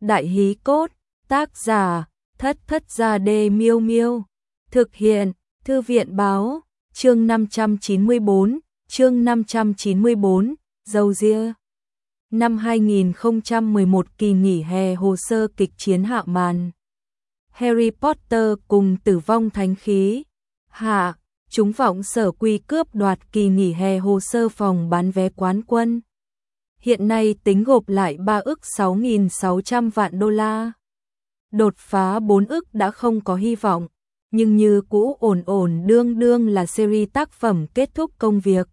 Đại hí cốt, tác giả, Thất Thất Gia Đê Miêu Miêu. Thực hiện, Thư viện báo, chương 594, dầu ria. Năm 2011 kỳ nghỉ hè hồ sơ kịch chiến hạ màn. Harry Potter cùng Tử vong thánh khí. Hạ, chúng vọng sở quy cướp đoạt kỳ nghỉ hè hồ sơ phòng bán vé quán quân. Hiện nay tính gộp lại 3 ức 6.600 vạn đô la. Đột phá 4 ức đã không có hy vọng, nhưng như cũ ổn ổn đương đương là series tác phẩm kết thúc công việc.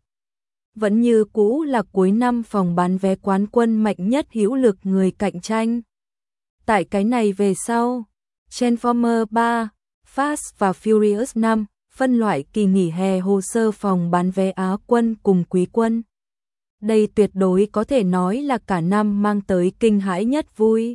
Vẫn như cũ là cuối năm phòng bán vé quán quân mạnh nhất hữu lực người cạnh tranh. Tại cái này về sau, Transformers 3, Fast và Furious 5 phân loại kỳ nghỉ hè hồ sơ phòng bán vé Á quân cùng Quý quân. Đây tuyệt đối có thể nói là cả năm mang tới kinh hãi nhất vui.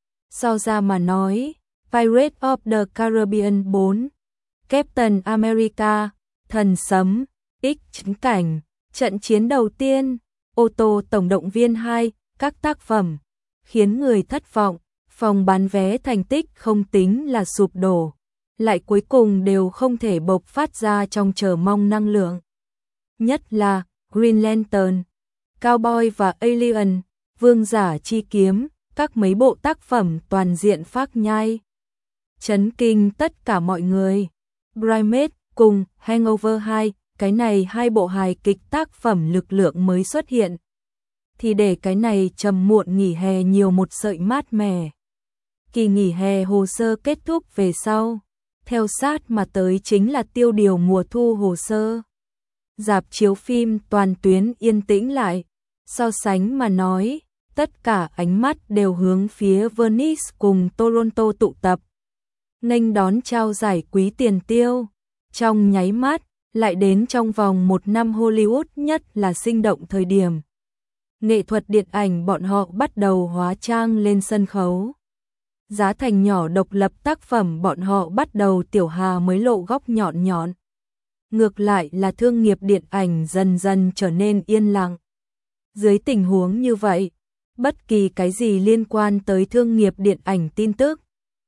So ra mà nói, Pirates of the Caribbean 4, Captain America, Thần Sấm, X Chính Cảnh, trận chiến đầu tiên, Ô tô tổng động viên 2, các tác phẩm, khiến người thất vọng, phòng bán vé thành tích không tính là sụp đổ, lại cuối cùng đều không thể bộc phát ra trong chờ mong năng lượng. Nhất là Green Lantern, Cowboy và Alien, Vương giả chi kiếm, các mấy bộ tác phẩm toàn diện phác nhai. Chấn kinh tất cả mọi người. Bridesmaids cùng Hangover 2, cái này hai bộ hài kịch tác phẩm lực lượng mới xuất hiện. Thì để cái này trầm muộn nghỉ hè nhiều một sợi mát mẻ. Kỳ nghỉ hè hồ sơ kết thúc về sau. Theo sát mà tới chính là tiêu điều mùa thu hồ sơ. Rạp chiếu phim toàn tuyến yên tĩnh lại. So sánh mà nói, tất cả ánh mắt đều hướng phía Venice cùng Toronto tụ tập. Nghênh đón trao giải quý tiền tiêu. Trong nháy mắt, lại đến trong vòng một năm Hollywood nhất là sinh động thời điểm. Nghệ thuật điện ảnh bọn họ bắt đầu hóa trang lên sân khấu. Giá thành nhỏ độc lập tác phẩm bọn họ bắt đầu tiểu hà mới lộ góc nhọn nhọn. Ngược lại là thương nghiệp điện ảnh dần dần trở nên yên lặng. Dưới tình huống như vậy, bất kỳ cái gì liên quan tới thương nghiệp điện ảnh tin tức,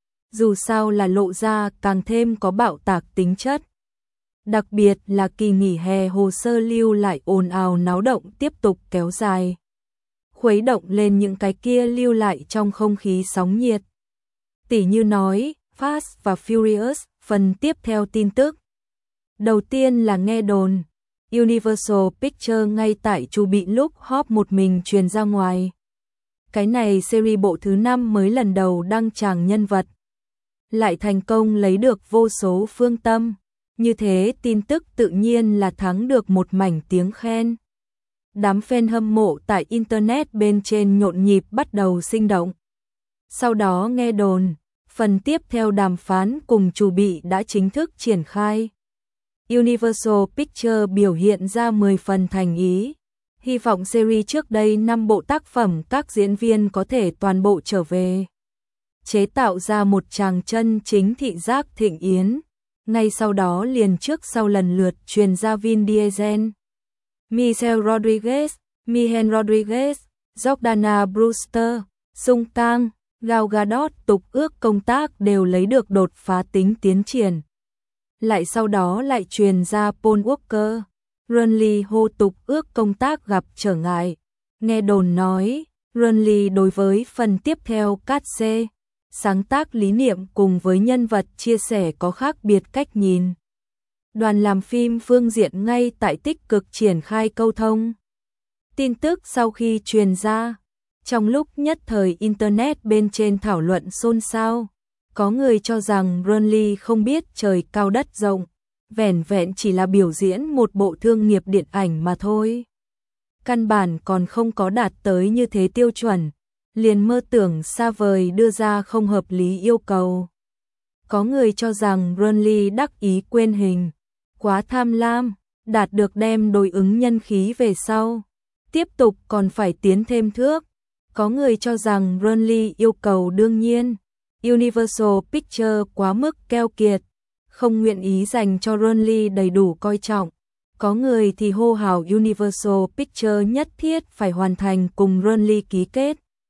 dù sao là lộ ra càng thêm có bạo tạc tính chất. Đặc biệt là kỳ nghỉ hè hồ sơ lưu lại ồn ào náo động tiếp tục kéo dài. Khuấy động lên những cái kia lưu lại trong không khí sóng nhiệt. Tỉ như nói, Fast và Furious, phần tiếp theo tin tức. Đầu tiên là nghe đồn, Universal Pictures ngay tại chu bị lúc hop một mình truyền ra ngoài. Cái này series bộ thứ 5 mới lần đầu đăng tràng nhân vật. Lại thành công lấy được vô số phương tâm. Như thế tin tức tự nhiên là thắng được một mảnh tiếng khen. Đám fan hâm mộ tại Internet bên trên nhộn nhịp bắt đầu sinh động. Sau đó nghe đồn, phần tiếp theo đàm phán cùng chủ bị đã chính thức triển khai. Universal Pictures biểu hiện ra 10 phần thành ý. Hy vọng series trước đây 5 bộ tác phẩm các diễn viên có thể toàn bộ trở về. Chế tạo ra một tràng chân chính thị giác thịnh yến. Ngay sau đó liền trước sau lần lượt truyền ra Vin Diesel, Michelle Rodriguez, Jordana Brewster, Sung Kang, Gal Gadot tục ước công tác đều lấy được đột phá tính tiến triển. Lại sau đó lại truyền ra Paul Walker, Ron Lee hô tục ước công tác gặp trở ngại. Nghe đồn nói, Ron Lee đối với phần tiếp theo cát C, sáng tác lý niệm cùng với nhân vật chia sẻ có khác biệt cách nhìn. Đoàn làm phim phương diện ngay tại tích cực triển khai câu thông. Tin tức sau khi truyền ra, trong lúc nhất thời Internet bên trên thảo luận xôn xao, có người cho rằng Ron Lee không biết trời cao đất rộng, vẻn vẹn chỉ là biểu diễn một bộ thương nghiệp điện ảnh mà thôi. Căn bản còn không có đạt tới như thế tiêu chuẩn. Liền mơ tưởng xa vời đưa ra không hợp lý yêu cầu. Có người cho rằng Ron Lee đắc ý quên hình, quá tham lam, đạt được đem đối ứng nhân khí về sau. Tiếp tục còn phải tiến thêm thước. Có người cho rằng Ron Lee yêu cầu đương nhiên. Universal Pictures quá mức keo kiệt, không nguyện ý dành cho Ron Lee đầy đủ coi trọng. Có người thì hô hào Universal Pictures nhất thiết phải hoàn thành cùng Ron Lee ký kết.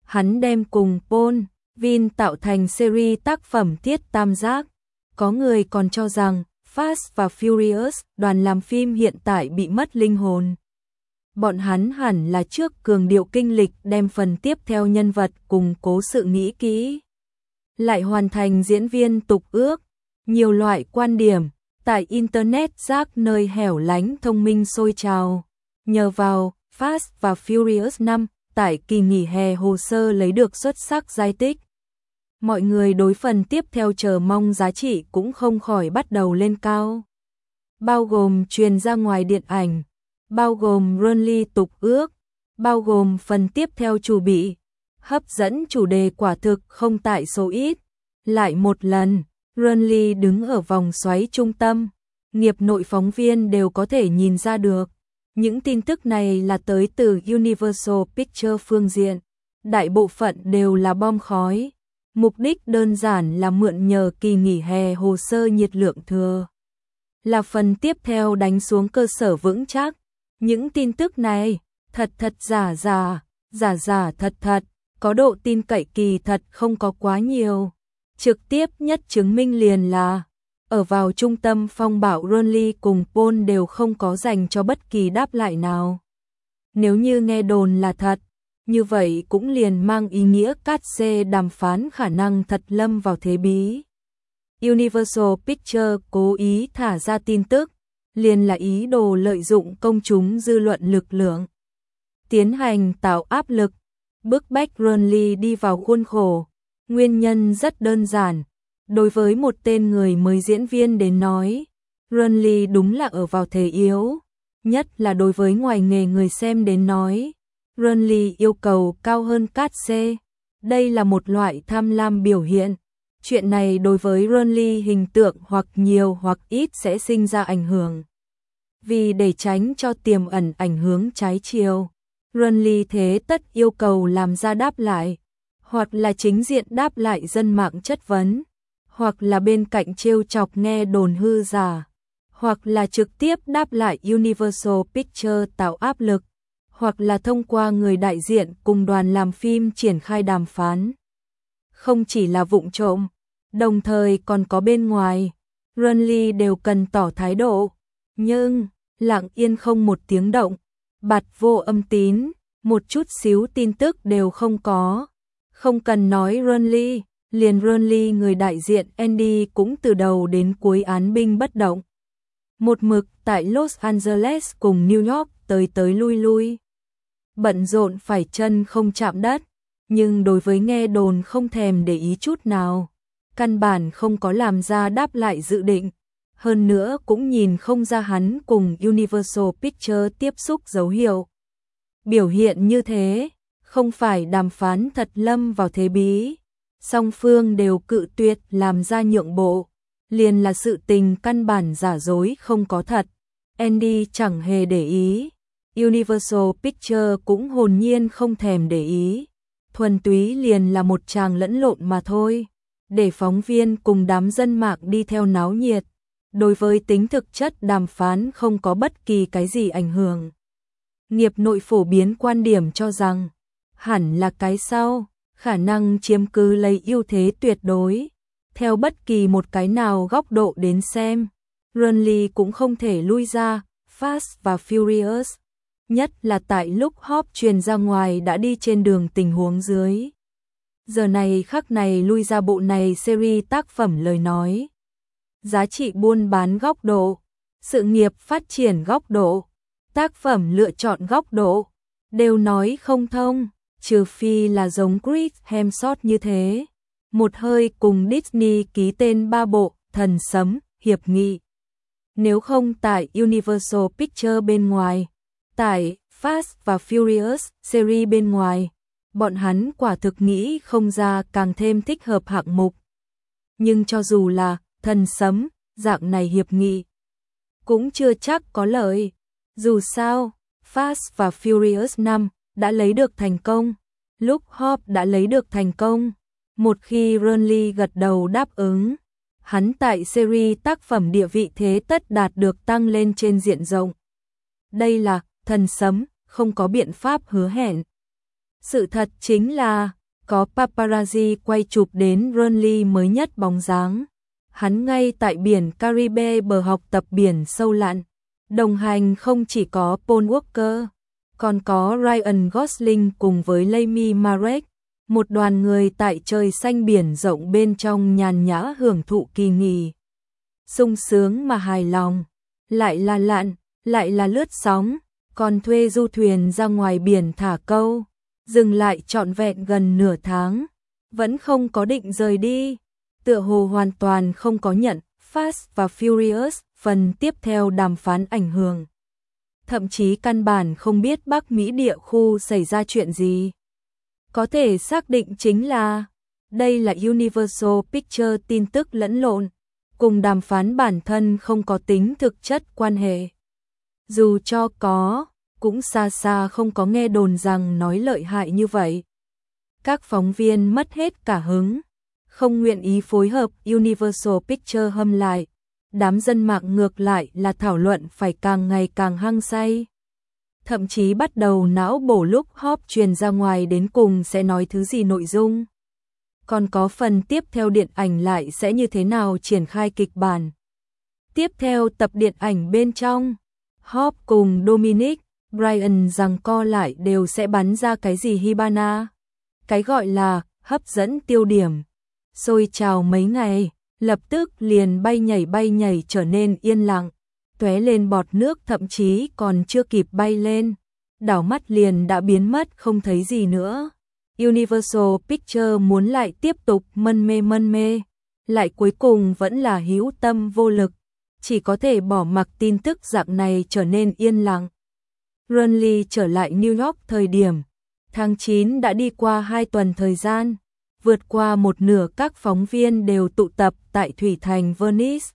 hắn đem cùng Paul Vin tạo thành series tác phẩm Thiết Tam Giác. Có người còn cho rằng Fast và Furious, đoàn làm phim hiện tại bị mất linh hồn. Bọn hắn hẳn là trước cường điệu kinh lịch đem phần tiếp theo nhân vật cùng cố sự nghĩ kỹ. Lại hoàn thành diễn viên tục ước. Nhiều loại quan điểm tại Internet rác nơi hẻo lánh thông minh sôi trào. Nhờ vào Fast và Furious 5 tại kỳ nghỉ hè hồ sơ lấy được xuất sắc giải tích. Mọi người đối phần tiếp theo chờ mong giá trị cũng không khỏi bắt đầu lên cao. Bao gồm truyền ra ngoài điện ảnh, bao gồm Run-Ly tục ước, bao gồm phần tiếp theo chủ bị. Hấp dẫn chủ đề quả thực không tại số ít. Lại một lần, Run-Ly đứng ở vòng xoáy trung tâm. Nghiệp nội phóng viên đều có thể nhìn ra được. Những tin tức này là tới từ Universal Pictures phương diện. Đại bộ phận đều là bom khói. Mục đích đơn giản là mượn nhờ kỳ nghỉ hè hồ sơ nhiệt lượng thừa. Là phần tiếp theo đánh xuống cơ sở vững chắc. Những tin tức này, thật giả thật, có độ tin cậy kỳ thật không có quá nhiều. Trực tiếp nhất chứng minh liền là, ở vào trung tâm phong bạo Run-Ly cùng Paul đều không có dành cho bất kỳ đáp lại nào. Nếu như nghe đồn là thật, như vậy cũng liền mang ý nghĩa Katze đàm phán khả năng thật lâm vào thế bí. Universal Pictures cố ý thả ra tin tức, liền là ý đồ lợi dụng công chúng dư luận lực lượng. Tiến hành tạo áp lực, bức bách Run-Ly đi vào khuôn khổ. Nguyên nhân rất đơn giản. Đối với một tên người mới diễn viên đến nói, Run-Ly đúng là ở vào thế yếu. Nhất là đối với ngoài nghề người xem đến nói, Run-Ly yêu cầu cao hơn Katze. Đây là một loại tham lam biểu hiện. Chuyện này đối với Run-Ly hình tượng hoặc nhiều hoặc ít sẽ sinh ra ảnh hưởng. Vì để tránh cho tiềm ẩn ảnh hưởng trái chiều, Run-Ly thế tất yêu cầu làm ra đáp lại, hoặc là chính diện đáp lại dân mạng chất vấn, hoặc là bên cạnh trêu chọc nghe đồn hư giả, hoặc là trực tiếp đáp lại Universal Pictures tạo áp lực, hoặc là thông qua người đại diện cùng đoàn làm phim triển khai đàm phán. Không chỉ là vụng trộm, đồng thời còn có bên ngoài, Run-Ly đều cần tỏ thái độ, nhưng lặng yên không một tiếng động, bặt vô âm tín, một chút xíu tin tức đều không có. Không cần nói Run-Ly, liền Run-Ly người đại diện Andy cũng từ đầu đến cuối án binh bất động. Một mực tại Los Angeles cùng New York tới lui lui. Bận rộn phải chân không chạm đất, nhưng đối với nghe đồn không thèm để ý chút nào. Căn bản không có làm ra đáp lại dự định. Hơn nữa cũng nhìn không ra hắn cùng Universal Pictures tiếp xúc dấu hiệu. Biểu hiện như thế, không phải đàm phán thật lâm vào thế bí. Song phương đều cự tuyệt làm ra nhượng bộ. Liền là sự tình căn bản giả dối không có thật. Andy chẳng hề để ý. Universal Pictures cũng hồn nhiên không thèm để ý. Thuần túy liền là một tràng lẫn lộn mà thôi. Để phóng viên cùng đám dân mạng đi theo náo nhiệt. Đối với tính thực chất đàm phán không có bất kỳ cái gì ảnh hưởng. Nghiệp nội phổ biến quan điểm cho rằng, hẳn là cái sau, khả năng chiếm cứ lấy ưu thế tuyệt đối. Theo bất kỳ một cái nào góc độ đến xem, Run-Ly cũng không thể lui ra, Fast và Furious. Nhất là tại lúc Hop truyền ra ngoài đã đi trên đường tình huống dưới. Giờ này khắc này lui ra bộ này series tác phẩm lời nói. Giá trị buôn bán góc độ, sự nghiệp phát triển góc độ, tác phẩm lựa chọn góc độ, đều nói không thông, trừ phi là giống Chris Hemsworth như thế. Một hơi cùng Disney ký tên 3 bộ Thần Sấm, hiệp nghị. Nếu không tại Universal Pictures bên ngoài, tại Fast và Furious series bên ngoài, bọn hắn quả thực nghĩ không ra càng thêm thích hợp hạng mục. Nhưng cho dù là Thần Sấm, dạng này hiệp nghị, cũng chưa chắc có lợi. Dù sao, Fast và Furious 5 đã lấy được thành công, lúc Hop đã lấy được thành công. Một khi Run-Ly gật đầu đáp ứng, hắn tại series tác phẩm địa vị thế tất đạt được tăng lên trên diện rộng. Đây là Thần Sấm, không có biện pháp hứa hẹn. Sự thật chính là, có paparazzi quay chụp đến Burnley mới nhất bóng dáng. Hắn ngay tại biển Caribe bờ học tập biển sâu lặn. Đồng hành không chỉ có Paul Walker, còn có Ryan Gosling cùng với Rami Malek. Một đoàn người tại trời xanh biển rộng bên trong nhàn nhã hưởng thụ kỳ nghỉ. Sung sướng mà hài lòng. Lại là lặn, lại là lướt sóng, còn thuê du thuyền ra ngoài biển thả câu. Dừng lại trọn vẹn gần nửa tháng. Vẫn không có định rời đi. Tựa hồ hoàn toàn không có nhận Fast và Furious phần tiếp theo đàm phán ảnh hưởng. Thậm chí căn bản không biết Bắc Mỹ địa khu xảy ra chuyện gì. Có thể xác định chính là đây là Universal Pictures tin tức lẫn lộn, cùng đàm phán bản thân không có tính thực chất quan hệ. Dù cho có, cũng xa xa không có nghe đồn rằng nói lợi hại như vậy. Các phóng viên mất hết cả hứng, không nguyện ý phối hợp Universal Pictures hâm lại. Đám dân mạng ngược lại là thảo luận phải càng ngày càng hăng say. Thậm chí bắt đầu não bổ lúc Hop truyền ra ngoài đến cùng sẽ nói thứ gì nội dung. Còn có phần tiếp theo điện ảnh lại sẽ như thế nào triển khai kịch bản. Tiếp theo tập điện ảnh bên trong, Hop cùng Dominic, Brian giằng co lại đều sẽ bắn ra cái gì Hibana. Cái gọi là hấp dẫn tiêu điểm. Xôi trào mấy ngày, lập tức liền bay nhảy trở nên yên lặng. Tóe lên bọt nước thậm chí còn chưa kịp bay lên. Đảo mắt liền đã biến mất không thấy gì nữa. Universal Pictures muốn lại tiếp tục mân mê. Lại cuối cùng vẫn là hữu tâm vô lực. Chỉ có thể bỏ mặc tin tức dạng này trở nên yên lặng. Burnley trở lại New York thời điểm tháng 9 đã đi qua 2 tuần thời gian. Vượt qua một nửa các phóng viên đều tụ tập tại Thủy Thành Venice.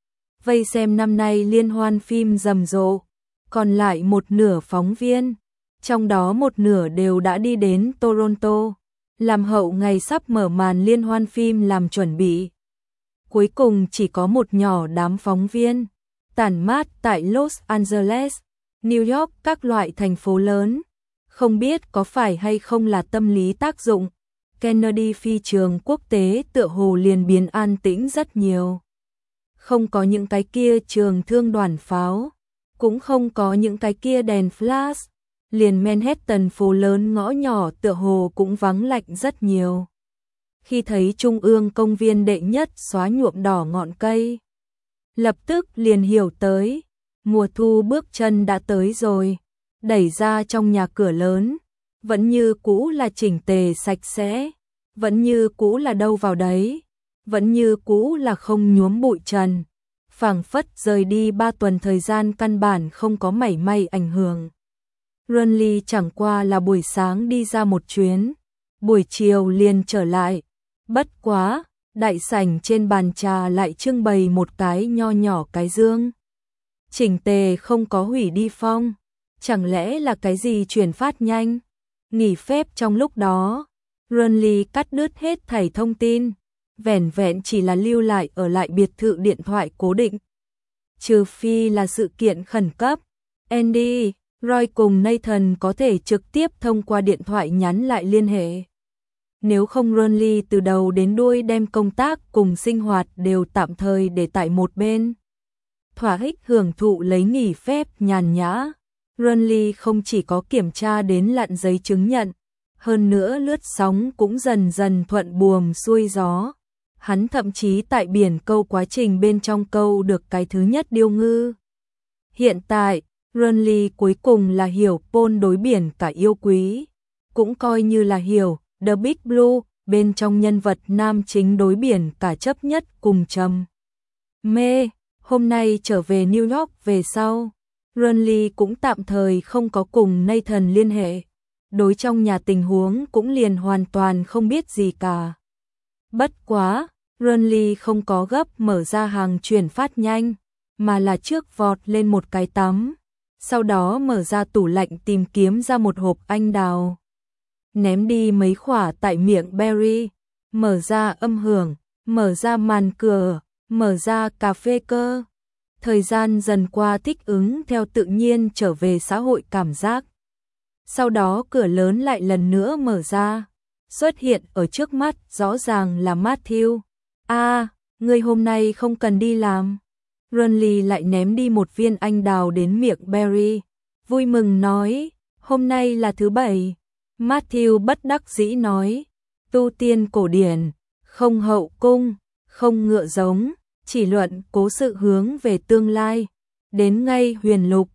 Vây xem năm nay liên hoan phim rầm rộ. Còn lại một nửa phóng viên, trong đó một nửa đều đã đi đến Toronto, làm hậu ngày sắp mở màn liên hoan phim làm chuẩn bị. Cuối cùng chỉ có một nhỏ đám phóng viên, tản mát tại Los Angeles, New York các loại thành phố lớn. Không biết có phải hay không là tâm lý tác dụng. Kennedy phi trường quốc tế tựa hồ liền biến an tĩnh rất nhiều. Không có những cái kia trường thương đoàn pháo, cũng không có những cái kia đèn flash, liền Manhattan phố lớn ngõ nhỏ tựa hồ cũng vắng lạnh rất nhiều. Khi thấy trung ương công viên đệ nhất xóa nhuộm đỏ ngọn cây, lập tức liền hiểu tới, mùa thu bước chân đã tới rồi. Đẩy ra trong nhà cửa lớn, vẫn như cũ là chỉnh tề sạch sẽ, vẫn như cũ là đâu vào đấy, vẫn như cũ là không nhuốm bụi trần. Phảng phất rời đi 3 tuần thời gian căn bản không có mảy may ảnh hưởng. Burnley chẳng qua là buổi sáng đi ra một chuyến, buổi chiều liền trở lại. Bất quá, đại sảnh trên bàn trà lại trưng bày một cái nho nhỏ cái dương. Chỉnh tề không có hủy đi phong. Chẳng lẽ là cái gì chuyển phát nhanh? Nghỉ phép trong lúc đó, Burnley cắt đứt hết thảy thông tin, vẻn vẹn chỉ là lưu lại ở lại biệt thự điện thoại cố định. Trừ phi là sự kiện khẩn cấp, Andy, Roy cùng Nathan có thể trực tiếp thông qua điện thoại nhắn lại liên hệ. Nếu không Burnley từ đầu đến đuôi đem công tác cùng sinh hoạt đều tạm thời để tại một bên. Thỏa thích hưởng thụ lấy nghỉ phép nhàn nhã. Burnley không chỉ có kiểm tra đến lặn giấy chứng nhận, hơn nữa lướt sóng cũng dần dần thuận buồm xuôi gió. Hắn thậm chí tại biển câu quá trình bên trong câu được cái thứ nhất điêu ngư. Hiện tại, Burnley cuối cùng là hiểu Paul đối biển cả yêu quý, cũng coi như là hiểu The Big Blue bên trong nhân vật nam chính đối biển cả chấp nhất cùng trầm mê. Hôm nay trở về New York về sau, Burnley cũng tạm thời không có cùng Nathan liên hệ, đối trong nhà tình huống cũng liền hoàn toàn không biết gì cả. Bất quá, Burnley không có gấp mở ra hàng chuyển phát nhanh, mà là trước vọt lên một cái tắm, sau đó mở ra tủ lạnh tìm kiếm ra một hộp anh đào. Ném đi mấy quả tại miệng Barry, mở ra âm hưởng, mở ra màn cửa, mở ra cà phê cơ. Thời gian dần qua thích ứng theo tự nhiên trở về xã hội cảm giác. Sau đó cửa lớn lại lần nữa mở ra, xuất hiện ở trước mắt rõ ràng là Matthew. Ngươi hôm nay không cần đi làm. Ronly lại ném đi một viên anh đào đến miệng Barry, vui mừng nói, hôm nay là thứ bảy. Matthew bất đắc dĩ nói, tu tiên cổ điển, không hậu cung, không ngựa giống, chỉ luận cố sự hướng về tương lai, đến ngay huyền lục,